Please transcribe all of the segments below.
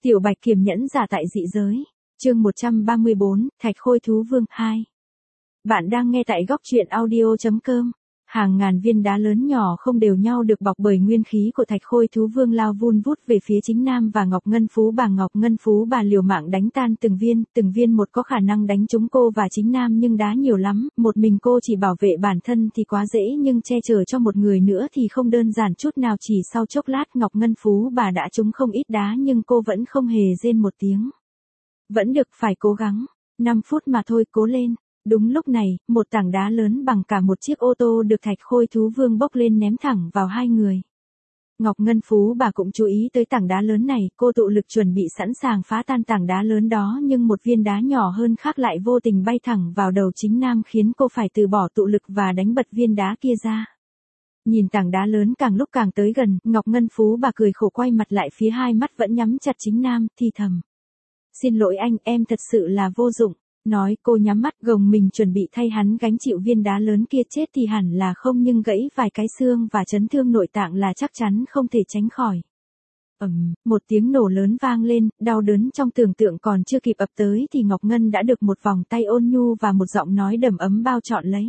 Tiểu Bạch Kiềm nhẫn giả tại dị giới. Chương 134, Thạch Khôi Thú Vương 2. Bạn đang nghe tại góc truyện audio.com. Hàng ngàn viên đá lớn nhỏ không đều nhau được bọc bởi nguyên khí của Thạch Khôi Thú Vương lao vun vút về phía chính nam và Ngọc Ngân Phú Bà liều mạng đánh tan từng viên một có khả năng đánh trúng cô và chính nam nhưng đá nhiều lắm, một mình cô chỉ bảo vệ bản thân thì quá dễ nhưng che chở cho một người nữa thì không đơn giản chút nào. Chỉ sau chốc lát Ngọc Ngân Phú Bà đã trúng không ít đá nhưng cô vẫn không hề rên một tiếng. Vẫn được, phải cố gắng. 5 phút mà thôi, cố lên. Đúng lúc này, một tảng đá lớn bằng cả một chiếc ô tô được Thạch Khôi Thú Vương bốc lên ném thẳng vào hai người. Ngọc Ngân Phú Bà cũng chú ý tới tảng đá lớn này, cô tụ lực chuẩn bị sẵn sàng phá tan tảng đá lớn đó nhưng một viên đá nhỏ hơn khác lại vô tình bay thẳng vào đầu chính nam khiến cô phải từ bỏ tụ lực và đánh bật viên đá kia ra. Nhìn tảng đá lớn càng lúc càng tới gần, Ngọc Ngân Phú Bà cười khổ quay mặt lại phía hai mắt vẫn nhắm chặt chính nam, thì thầm. Xin lỗi anh, em thật sự là vô dụng. Nói cô nhắm mắt gồng mình chuẩn bị thay hắn gánh chịu viên đá lớn kia, chết thì hẳn là không nhưng gãy vài cái xương và chấn thương nội tạng là chắc chắn không thể tránh khỏi. Một tiếng nổ lớn vang lên, đau đớn trong tưởng tượng còn chưa kịp ập tới thì Ngọc Ngân đã được một vòng tay ôn nhu và một giọng nói đầm ấm bao trọn lấy.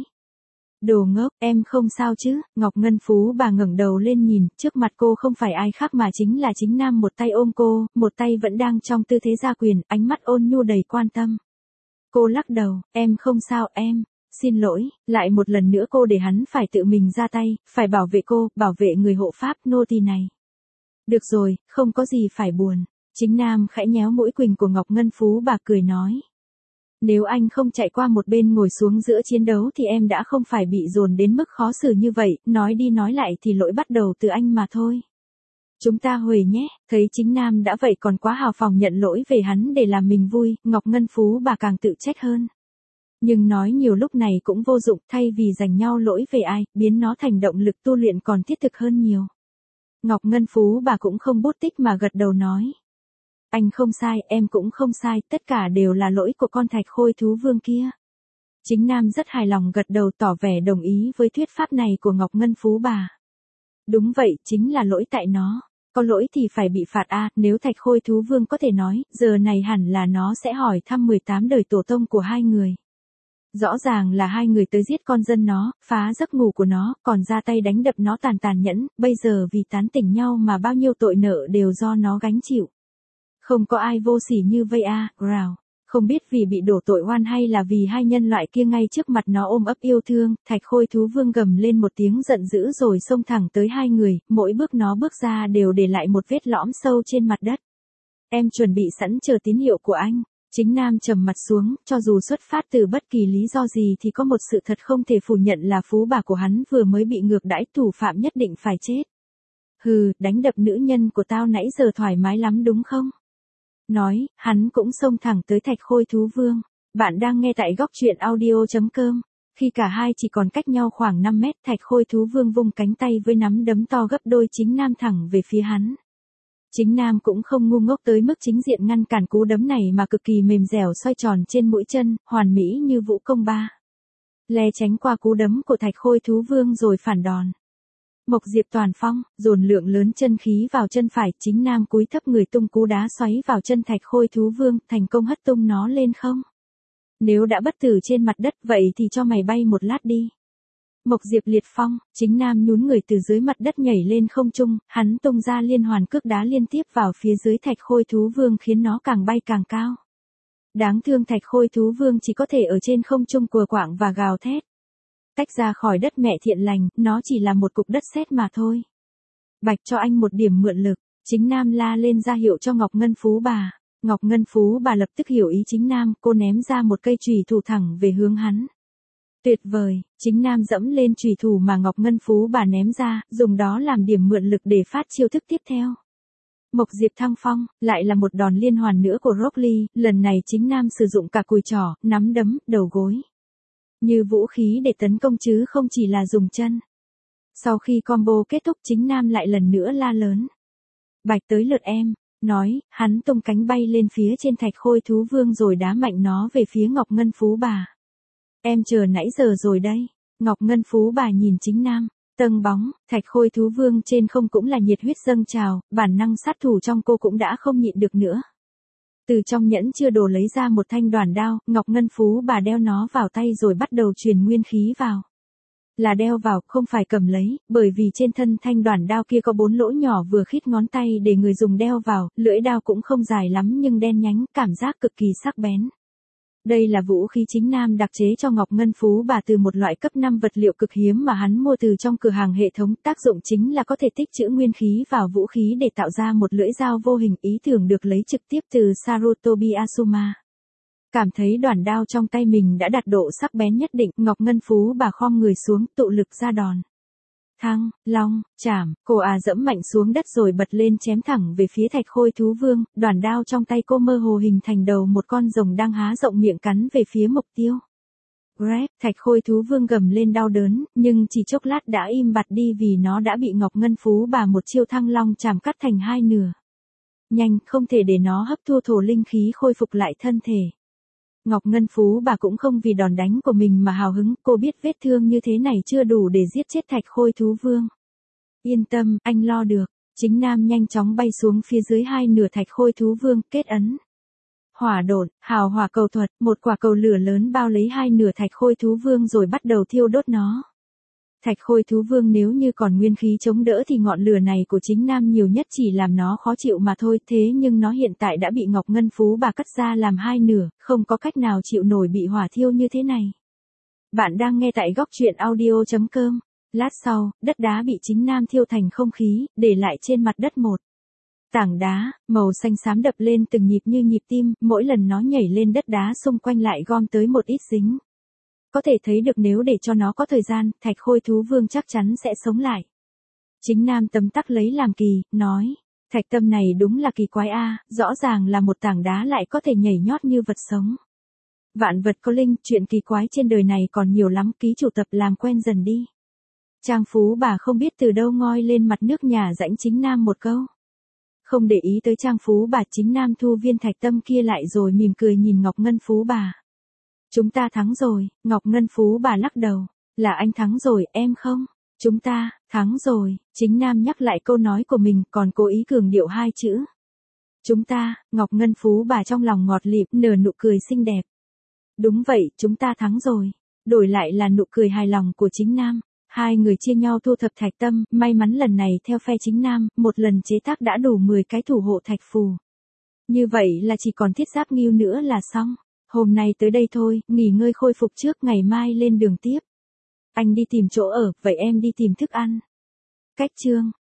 Đồ ngốc, em không sao chứ? Ngọc Ngân Phú Bà ngẩng đầu lên nhìn, trước mặt cô không phải ai khác mà chính là chính nam, một tay ôm cô, một tay vẫn đang trong tư thế gia quyền, ánh mắt ôn nhu đầy quan tâm. Cô lắc đầu, em không sao em, xin lỗi, lại một lần nữa cô để hắn phải tự mình ra tay, phải bảo vệ cô, bảo vệ người hộ pháp nô tỳ này. Được rồi, không có gì phải buồn. Chính nam khẽ nhéo mũi quỳnh của Ngọc Ngân Phú Bà cười nói. Nếu anh không chạy qua một bên ngồi xuống giữa chiến đấu thì em đã không phải bị dồn đến mức khó xử như vậy, nói đi nói lại thì lỗi bắt đầu từ anh mà thôi. Chúng ta huề nhé, thấy chính nam đã vậy còn quá hào phóng nhận lỗi về hắn để làm mình vui, Ngọc Ngân Phú Bà càng tự trách hơn. Nhưng nói nhiều lúc này cũng vô dụng, thay vì giành nhau lỗi về ai, biến nó thành động lực tu luyện còn thiết thực hơn nhiều. Ngọc Ngân Phú Bà cũng không bút tích mà gật đầu nói. Anh không sai, em cũng không sai, tất cả đều là lỗi của con Thạch Khôi Thú Vương kia. Chính nam rất hài lòng gật đầu tỏ vẻ đồng ý với thuyết pháp này của Ngọc Ngân Phú Bà. Đúng vậy, chính là lỗi tại nó. Có lỗi thì phải bị phạt a, nếu Thạch Khôi Thú Vương có thể nói, giờ này hẳn là nó sẽ hỏi thăm 18 đời tổ tông của hai người. Rõ ràng là hai người tới giết con dân nó, phá giấc ngủ của nó, còn ra tay đánh đập nó tàn nhẫn, bây giờ vì tán tỉnh nhau mà bao nhiêu tội nợ đều do nó gánh chịu. Không có ai vô sỉ như vây a, rào. Không biết vì bị đổ tội oan hay là vì hai nhân loại kia ngay trước mặt nó ôm ấp yêu thương, Thạch Khôi Thú Vương gầm lên một tiếng giận dữ rồi xông thẳng tới hai người, mỗi bước nó bước ra đều để lại một vết lõm sâu trên mặt đất. Em chuẩn bị sẵn chờ tín hiệu của anh. Chính nam trầm mặt xuống, cho dù xuất phát từ bất kỳ lý do gì thì có một sự thật không thể phủ nhận là Phú Bà của hắn vừa mới bị ngược đãi, thủ phạm nhất định phải chết. Hừ, đánh đập nữ nhân của tao nãy giờ thoải mái lắm đúng không? Nói, hắn cũng xông thẳng tới Thạch Khôi Thú Vương. Bạn đang nghe tại góc truyện audio.com. Khi cả hai chỉ còn cách nhau khoảng 5 mét, Thạch Khôi Thú Vương vung cánh tay với nắm đấm to gấp đôi chính nam thẳng về phía hắn. Chính nam cũng không ngu ngốc tới mức chính diện ngăn cản cú đấm này mà cực kỳ mềm dẻo xoay tròn trên mũi chân, hoàn mỹ như vũ công ba. Lé tránh qua cú đấm của Thạch Khôi Thú Vương rồi phản đòn. Mộc Diệp Toàn Phong, dồn lượng lớn chân khí vào chân phải, chính nam cúi thấp người tung cú đá xoáy vào chân Thạch Khôi Thú Vương, thành công hất tung nó lên không. Nếu đã bất tử trên mặt đất vậy thì cho mày bay một lát đi. Mộc Diệp Liệt Phong, chính nam nhún người từ dưới mặt đất nhảy lên không trung, hắn tung ra liên hoàn cước đá liên tiếp vào phía dưới Thạch Khôi Thú Vương khiến nó càng bay càng cao. Đáng thương Thạch Khôi Thú Vương chỉ có thể ở trên không trung cùa quạng và gào thét. Tách ra khỏi đất mẹ thiện lành, nó chỉ là một cục đất sét mà thôi. Bạch cho anh một điểm mượn lực, chính nam la lên ra hiệu cho Ngọc Ngân Phú Bà. Ngọc Ngân Phú Bà lập tức hiểu ý chính nam, cô ném ra một cây chùy thủ thẳng về hướng hắn. Tuyệt vời, chính nam dẫm lên chùy thủ mà Ngọc Ngân Phú Bà ném ra, dùng đó làm điểm mượn lực để phát chiêu thức tiếp theo. Mộc Diệp Thăng Phong, lại là một đòn liên hoàn nữa của Rock Lee, lần này chính nam sử dụng cả cùi trỏ, nắm đấm, đầu gối. Như vũ khí để tấn công chứ không chỉ là dùng chân. Sau khi combo kết thúc chính nam lại lần nữa la lớn. Bạch tới lượt em, nói, hắn tung cánh bay lên phía trên Thạch Khôi Thú Vương rồi đá mạnh nó về phía Ngọc Ngân Phú Bà. Em chờ nãy giờ rồi đây. Ngọc Ngân Phú Bà nhìn chính nam. Tâng bóng, Thạch Khôi thú vương trên không cũng là nhiệt huyết dâng trào, bản năng sát thủ trong cô cũng đã không nhịn được nữa. Từ trong nhẫn chưa đồ lấy ra một thanh đoản đao, Ngọc Ngân Phú bà đeo nó vào tay rồi bắt đầu truyền nguyên khí vào. Là đeo vào, không phải cầm lấy, bởi vì trên thân thanh đoản đao kia có 4 lỗ nhỏ vừa khít ngón tay để người dùng đeo vào, lưỡi đao cũng không dài lắm nhưng đen nhánh, cảm giác cực kỳ sắc bén. Đây là vũ khí chính nam đặc chế cho Ngọc Ngân Phú bà từ một loại cấp 5 vật liệu cực hiếm mà hắn mua từ trong cửa hàng hệ thống, tác dụng chính là có thể tích trữ nguyên khí vào vũ khí để tạo ra một lưỡi dao vô hình, ý tưởng được lấy trực tiếp từ Sarutobi Asuma. Cảm thấy đoản đao trong tay mình đã đạt độ sắc bén nhất định, Ngọc Ngân Phú bà khom người xuống, tụ lực ra đòn. Thăng, long, chảm, cô dẫm mạnh xuống đất rồi bật lên chém thẳng về phía Thạch Khôi thú vương, đoản đao trong tay cô mơ hồ hình thành đầu một con rồng đang há rộng miệng cắn về phía mục tiêu. Grab, Thạch Khôi thú vương gầm lên đau đớn, nhưng chỉ chốc lát đã im bặt đi vì nó đã bị Ngọc Ngân Phú bà một chiêu thăng long chảm cắt thành hai nửa. Nhanh, không thể để nó hấp thu thổ linh khí khôi phục lại thân thể. Ngọc Ngân Phú bà cũng không vì đòn đánh của mình mà hào hứng, cô biết vết thương như thế này chưa đủ để giết chết Thạch Khôi thú vương. Yên tâm, anh lo được. Chính nam nhanh chóng bay xuống phía dưới hai nửa Thạch Khôi thú vương, kết ấn. Hỏa độn, hào hỏa cầu thuật, một quả cầu lửa lớn bao lấy hai nửa Thạch Khôi thú vương rồi bắt đầu thiêu đốt nó. Thạch Khôi thú vương nếu như còn nguyên khí chống đỡ thì ngọn lửa này của chính nam nhiều nhất chỉ làm nó khó chịu mà thôi, thế nhưng nó hiện tại đã bị Ngọc Ngân Phú bà cắt ra làm hai nửa, không có cách nào chịu nổi bị hỏa thiêu như thế này. Bạn đang nghe tại góc truyện audio.com. Lát sau, đất đá bị chính nam thiêu thành không khí, để lại trên mặt đất một tảng đá, màu xanh xám đập lên từng nhịp như nhịp tim, mỗi lần nó nhảy lên đất đá xung quanh lại gom tới một ít dính. Có thể thấy được nếu để cho nó có thời gian, Thạch Khôi thú vương chắc chắn sẽ sống lại. Chính nam tấm tắc lấy làm kỳ, nói, thạch tâm này đúng là kỳ quái rõ ràng là một tảng đá lại có thể nhảy nhót như vật sống. Vạn vật có linh, chuyện kỳ quái trên đời này còn nhiều lắm, ký chủ tập làm quen dần đi. Trang Phú bà không biết từ đâu ngoi lên mặt nước nhà rãnh chính nam một câu. Không để ý tới Trang Phú bà, chính nam thu viên thạch tâm kia lại rồi mỉm cười nhìn Ngọc Ngân Phú bà. Chúng ta thắng rồi, Ngọc Ngân Phú bà lắc đầu. Là anh thắng rồi, em không? Chúng ta, thắng rồi, chính nam nhắc lại câu nói của mình còn cố ý cường điệu hai chữ. Chúng ta, Ngọc Ngân Phú bà trong lòng ngọt lịm, nở nụ cười xinh đẹp. Đúng vậy, chúng ta thắng rồi. Đổi lại là nụ cười hài lòng của chính nam. Hai người chia nhau thu thập thạch tâm, may mắn lần này theo phe chính nam, một lần chế tác đã đủ 10 cái thủ hộ thạch phù. Như vậy là chỉ còn thiết giáp ngưu nữa là xong. Hôm nay tới đây thôi, nghỉ ngơi khôi phục trước, ngày mai lên đường tiếp. Anh đi tìm chỗ ở, vậy em đi tìm thức ăn. Cách chương